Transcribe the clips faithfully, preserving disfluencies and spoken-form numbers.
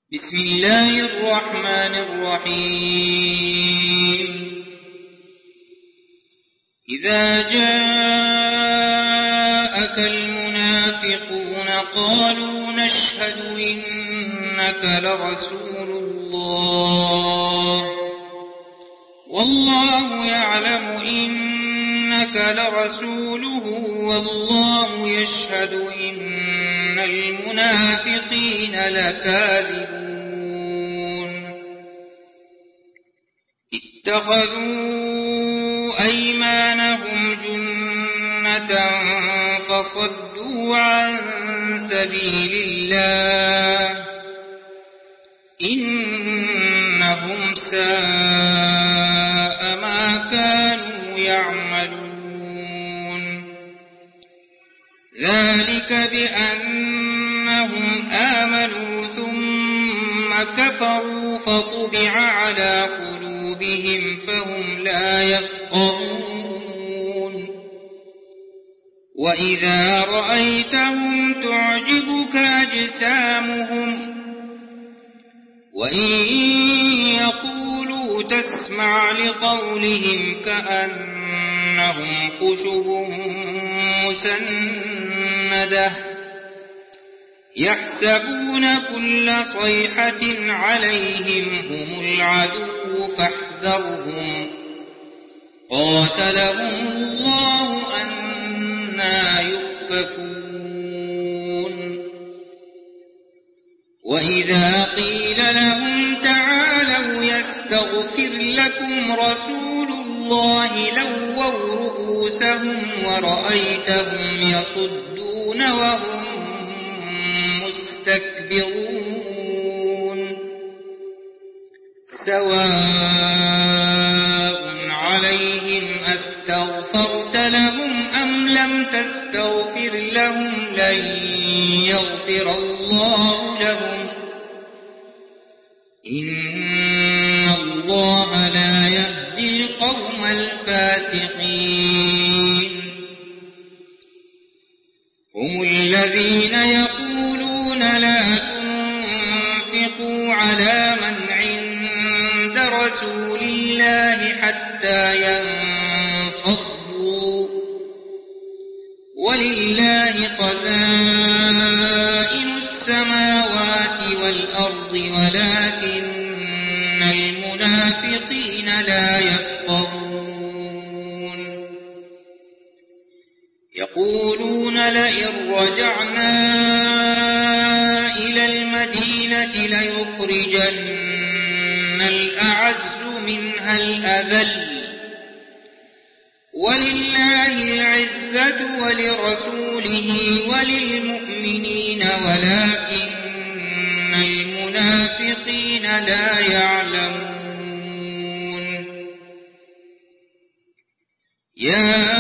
بسم الله الرحمن الرحيم إذا جاءك المنافقون قالوا نشهد إنك لرسول الله والله يعلم إنك لرسوله والله يشهد إن المنافقين لكاذبون اتخذوا أيمانهم جنة فصدوا عن سبيل الله إنهم ساء ما كانوا يعملون ذلك بأنهم آمنوا ثم كفروا فطبع على قلوبهم فهم لا يفقهون وإذا رأيتهم تعجبك أجسامهم وإن يقولوا تسمع لقولهم كأنهم خشب مسندة يحسبون كل صيحة عليهم هم العدو فاحذرهم قاتلهم الله أنى يؤفكون وإذا قيل لهم تعالوا يستغفر لكم رسول الله لووا رؤوسهم ورأيتهم يصدون وهم مستكبرون سواء عليهم أستغفرت لهم أم لم تستغفر لهم لن يغفر الله لهم إن الله لا يهدي القوم الفاسقين هم الذين يقولون لا تنفقوا على من عند رسول الله حتى ينفضوا ولله خزائن السماوات والأرض ولكن المنافقين لا يفقهون يقولون لئن رجعنا إلى المدينة ليخرجن الأعز منها الأذل ولله العزة ولرسوله وللمؤمنين ولكن المنافقين لا يعلمون يا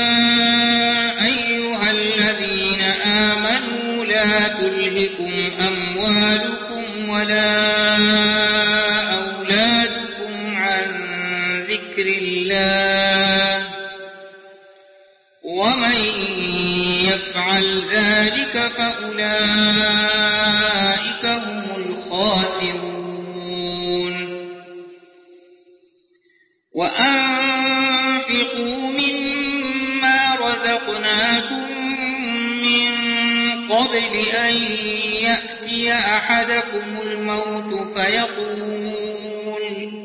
أيها الذين آمنوا لا تلهكم أموالكم ولا أولادكم عن ذكر الله ومن يفعل ذلك فأولئك هم الخاسرون وأنفقوا مما رزقناكم من قبل أن يأتي أحدكم الموت فيقول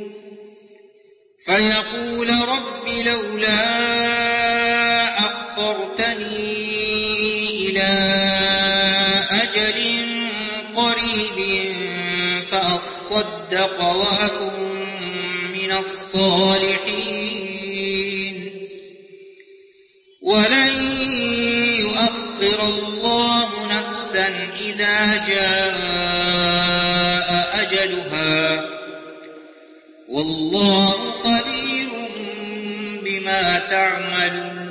فيقول رب لولا أخرتني إلى أجل قريب فأصدق وأكن من الصالحين ولن يؤخر الله نفسا إذا جاء أجلها والله خبير بما تعملون